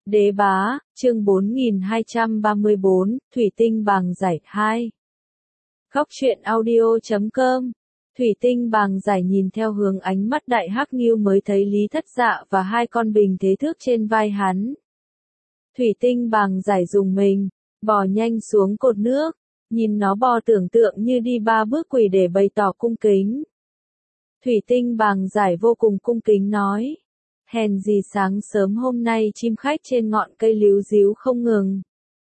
Đế bá, chương 4234, Thủy tinh bàng giải 2. Góc truyện audio.com. Thủy tinh bàng giải nhìn theo hướng ánh mắt đại hắc ngưu mới thấy Lý Thất Dạ và hai con bình thế thước trên vai hắn. Thủy tinh bàng giải dùng mình, bò nhanh xuống cột nước, nhìn nó bò tưởng tượng như đi 3 bước quỳ để bày tỏ cung kính. Thủy tinh bàng giải vô cùng cung kính nói. Hèn gì sáng sớm hôm nay chim khách trên ngọn cây líu ríu không ngừng.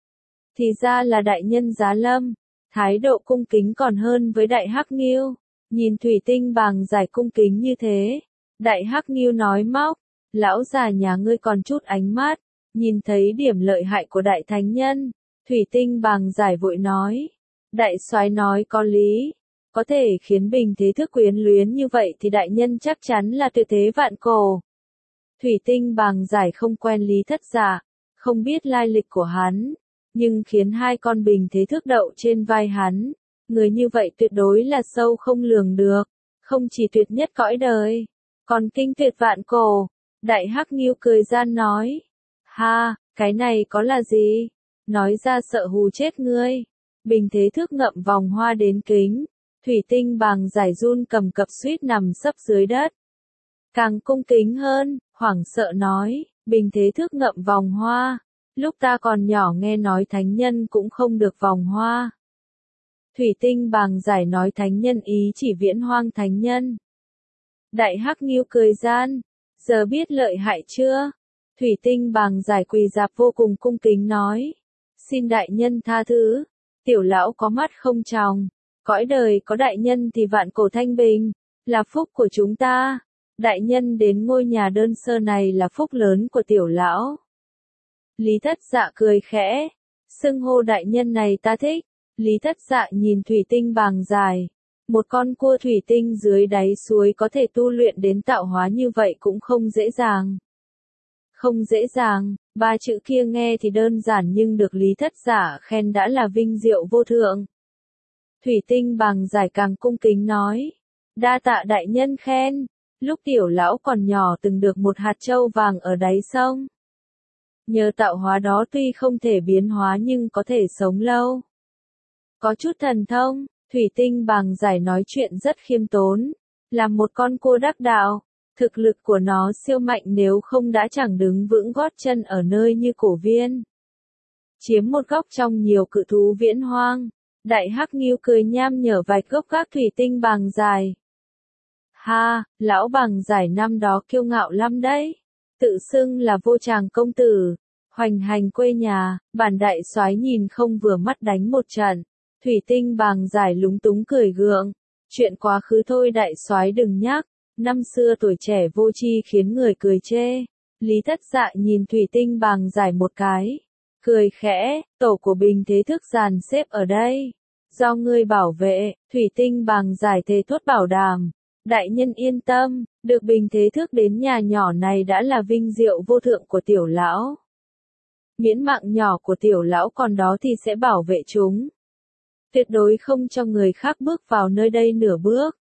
Thì ra là đại nhân Giá Lâm, thái độ cung kính còn hơn với đại hắc ngưu. Nhìn thủy tinh bàng giải cung kính như thế, đại hắc ngưu nói móc, lão già nhà ngươi còn chút ánh mắt, nhìn thấy điểm lợi hại của đại thánh nhân. Thủy tinh bàng giải vội nói, đại soái nói có lý, có thể khiến bình thế thức quyến luyến như vậy thì đại nhân chắc chắn là tuyệt thế vạn cổ. Thủy tinh bàng giải không quen Lý Thất Dạ, không biết lai lịch của hắn, nhưng khiến hai con bình thế thước đậu trên vai hắn, người như vậy tuyệt đối là sâu không lường được, không chỉ tuyệt nhất cõi đời, còn kinh tuyệt vạn cổ. Đại hắc ngưu cười gian nói, ha, cái này có là gì? Nói ra sợ hù chết ngươi. Bình thế thước ngậm vòng hoa đến kính, thủy tinh bàng giải run cầm cập suýt nằm sấp dưới đất. Càng cung kính hơn, hoảng sợ nói, bình thế thước ngậm vòng hoa, lúc ta còn nhỏ nghe nói thánh nhân cũng không được vòng hoa. Thủy tinh bàng giải nói thánh nhân ý chỉ Viễn Hoang thánh nhân. Đại hắc ngưu cười gian, giờ biết lợi hại chưa? Thủy tinh bàng giải quỳ dạp vô cùng cung kính nói, xin đại nhân tha thứ, tiểu lão có mắt không tròng, cõi đời có đại nhân thì vạn cổ thanh bình, là phúc của chúng ta. Đại nhân đến ngôi nhà đơn sơ này là phúc lớn của tiểu lão. Lý Thất Dạ cười khẽ, xưng hô đại nhân này ta thích. Lý Thất Dạ nhìn thủy tinh bàng dài, một con cua thủy tinh dưới đáy suối có thể tu luyện đến tạo hóa như vậy cũng không dễ dàng. Không dễ dàng, ba chữ kia nghe thì đơn giản nhưng được Lý Thất Dạ khen đã là vinh diệu vô thượng. Thủy tinh bàng dài càng cung kính nói, đa tạ đại nhân khen. Lúc tiểu lão còn nhỏ từng được một hạt châu vàng ở đáy sông. Nhờ tạo hóa đó tuy không thể biến hóa nhưng có thể sống lâu. Có chút thần thông, thủy tinh bàng giải nói chuyện rất khiêm tốn. Là một con cua đắc đạo, thực lực của nó siêu mạnh nếu không đã chẳng đứng vững gót chân ở nơi như Cổ Viên. Chiếm một góc trong nhiều cự thú Viễn Hoang, đại hắc ngưu cười nham nhở vạch gốc gác thủy tinh bàng dài. Ha, lão bàng giải năm đó kiêu ngạo lắm đấy, tự xưng là vô tràng công tử, hoành hành quê nhà, bản đại soái nhìn không vừa mắt đánh một trận. Thủy tinh bàng giải lúng túng cười gượng, chuyện quá khứ thôi đại soái đừng nhắc, năm xưa tuổi trẻ vô tri khiến người cười chê. Lý Thất Dạ nhìn thủy tinh bàng giải một cái, cười khẽ, tổ của bình thế thức dàn xếp ở đây, do ngươi bảo vệ. Thủy tinh bàng giải thề thốt bảo đảm. Đại nhân yên tâm, được bình thế thước đến nhà nhỏ này đã là vinh diệu vô thượng của tiểu lão. Miễn mạng nhỏ của tiểu lão còn đó thì sẽ bảo vệ chúng. Tuyệt đối không cho người khác bước vào nơi đây nửa bước.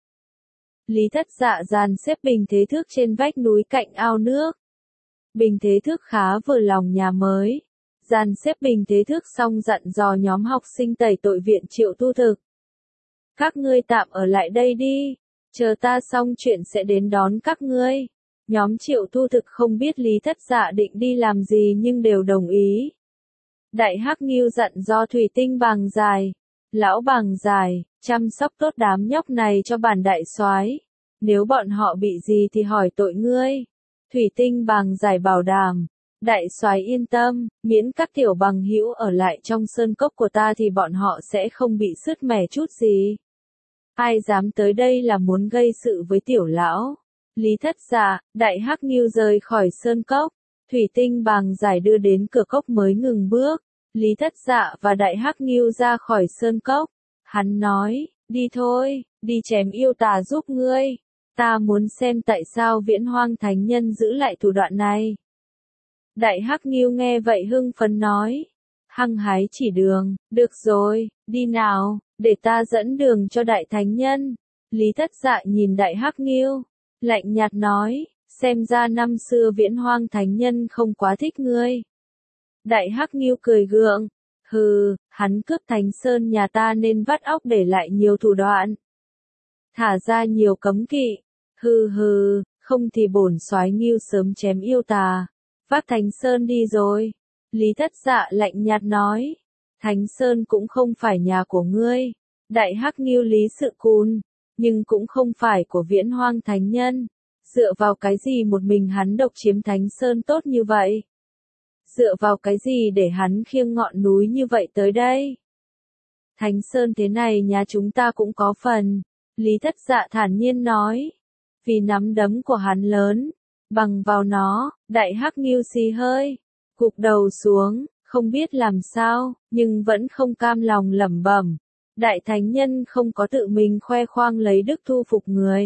Lý Thất Dạ dàn xếp bình thế thước trên vách núi cạnh ao nước. Bình thế thước khá vừa lòng nhà mới. Dàn xếp bình thế thước xong dặn dò nhóm học sinh tẩy tội viện Triệu Tu Thực. Các ngươi tạm ở lại đây đi. Chờ ta xong chuyện sẽ đến đón các ngươi. Nhóm Triệu Tu Thực không biết Lý Thất Dạ định đi làm gì nhưng đều đồng ý. Đại hắc ngưu dặn do thủy tinh bàng dài. Lão bàng dài, chăm sóc tốt đám nhóc này cho bản đại soái. Nếu bọn họ bị gì thì hỏi tội ngươi. Thủy tinh bàng dài bảo đảm. Đại soái yên tâm, miễn các tiểu bằng hữu ở lại trong sơn cốc của ta thì bọn họ sẽ không bị sứt mẻ chút gì. Ai dám tới đây là muốn gây sự với tiểu lão. Lý Thất Dạ, đại hắc ngưu rời khỏi sơn cốc. Thủy tinh bàng giải đưa đến cửa cốc mới ngừng bước. Lý Thất Dạ và đại hắc ngưu ra khỏi sơn cốc. Hắn nói, đi thôi, đi chém yêu tà giúp ngươi. Ta muốn xem tại sao Viễn Hoang thánh nhân giữ lại thủ đoạn này. Đại hắc ngưu nghe vậy hưng phấn nói, hăng hái chỉ đường, được rồi, đi nào, để ta dẫn đường cho đại thánh nhân. Lý Thất Dạ nhìn đại hắc ngưu, lạnh nhạt nói, xem ra năm xưa Viễn Hoang thánh nhân không quá thích ngươi. Đại Hắc Ngưu cười gượng. Hừ, hắn cướp Thánh Sơn nhà ta nên vắt óc để lại nhiều thủ đoạn. Thả ra nhiều cấm kỵ. Hừ hừ, không thì bổn soái Ngưu sớm chém yêu tà. Vác Thánh Sơn đi rồi. Lý Thất Dạ lạnh nhạt nói. Thánh Sơn cũng không phải nhà của ngươi. Đại Hắc Ngưu Lý Sự Cùn. Nhưng cũng không phải của Viễn Hoang Thánh Nhân. Dựa vào cái gì một mình hắn độc chiếm Thánh Sơn tốt như vậy? Dựa vào cái gì để hắn khiêng ngọn núi như vậy tới đây? Thánh Sơn thế này nhà chúng ta cũng có phần. Lý Thất Dạ thản nhiên nói. Vì nắm đấm của hắn lớn. Bằng vào nó, Đại Hắc Ngưu xì hơi. Gục đầu xuống, không biết làm sao, nhưng vẫn không cam lòng lẩm bẩm. Đại Thánh Nhân không có tự mình khoe khoang lấy đức thu phục người.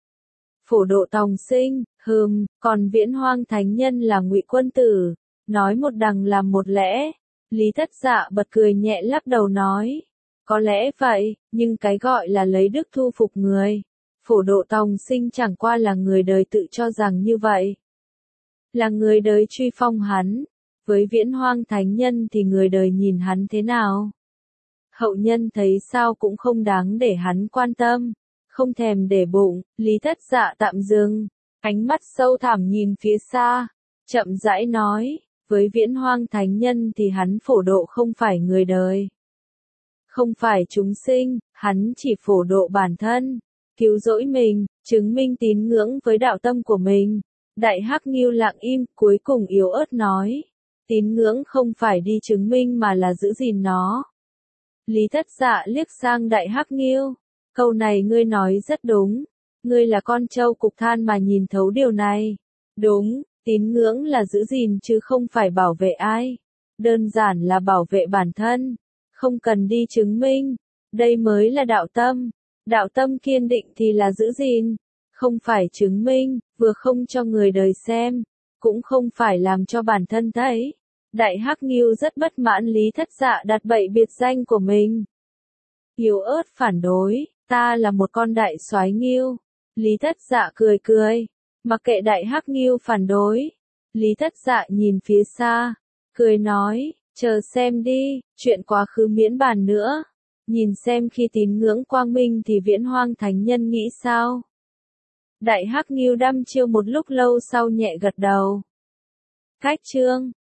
Phổ độ tòng sinh, còn Viễn Hoang Thánh Nhân là Ngụy Quân Tử. Nói một đằng làm một lẽ. Lý Thất Dạ bật cười nhẹ lắc đầu nói. Có lẽ vậy, nhưng cái gọi là lấy đức thu phục người. Phổ độ tòng sinh chẳng qua là người đời tự cho rằng như vậy. Là người đời truy phong hắn. Với Viễn Hoang Thánh Nhân thì người đời nhìn hắn thế nào? Hậu nhân thấy sao cũng không đáng để hắn quan tâm. Không thèm để bụng, Lý Thất Dạ tạm dừng. Ánh mắt sâu thẳm nhìn phía xa. Chậm rãi nói, với Viễn Hoang Thánh Nhân thì hắn phổ độ không phải người đời. Không phải chúng sinh, hắn chỉ phổ độ bản thân. Cứu rỗi mình, chứng minh tín ngưỡng với đạo tâm của mình. Đại Hắc Ngưu lặng im, cuối cùng yếu ớt nói. Tín ngưỡng không phải đi chứng minh mà là giữ gìn nó. Lý Thất Dạ liếc sang Đại Hắc Ngưu. Câu này ngươi nói rất đúng. Ngươi là con trâu cục than mà nhìn thấu điều này. Đúng, tín ngưỡng là giữ gìn chứ không phải bảo vệ ai. Đơn giản là bảo vệ bản thân. Không cần đi chứng minh. Đây mới là đạo tâm. Đạo tâm kiên định thì là giữ gìn. Không phải chứng minh, vừa không cho người đời xem. Cũng không phải làm cho bản thân thấy. Đại Hắc Ngưu rất bất mãn Lý Thất Dạ đặt bậy biệt danh của mình. Yếu ớt phản đối, ta là một con đại soái ngưu. Lý Thất Dạ cười cười. Mặc kệ Đại Hắc Ngưu phản đối. Lý Thất Dạ nhìn phía xa. Cười nói, chờ xem đi, chuyện quá khứ miễn bàn nữa. Nhìn xem khi tín ngưỡng quang minh thì Viễn Hoang Thánh Nhân nghĩ sao? Đại Hắc Ngưu đăm chiêu một lúc lâu sau nhẹ gật đầu. Cách chương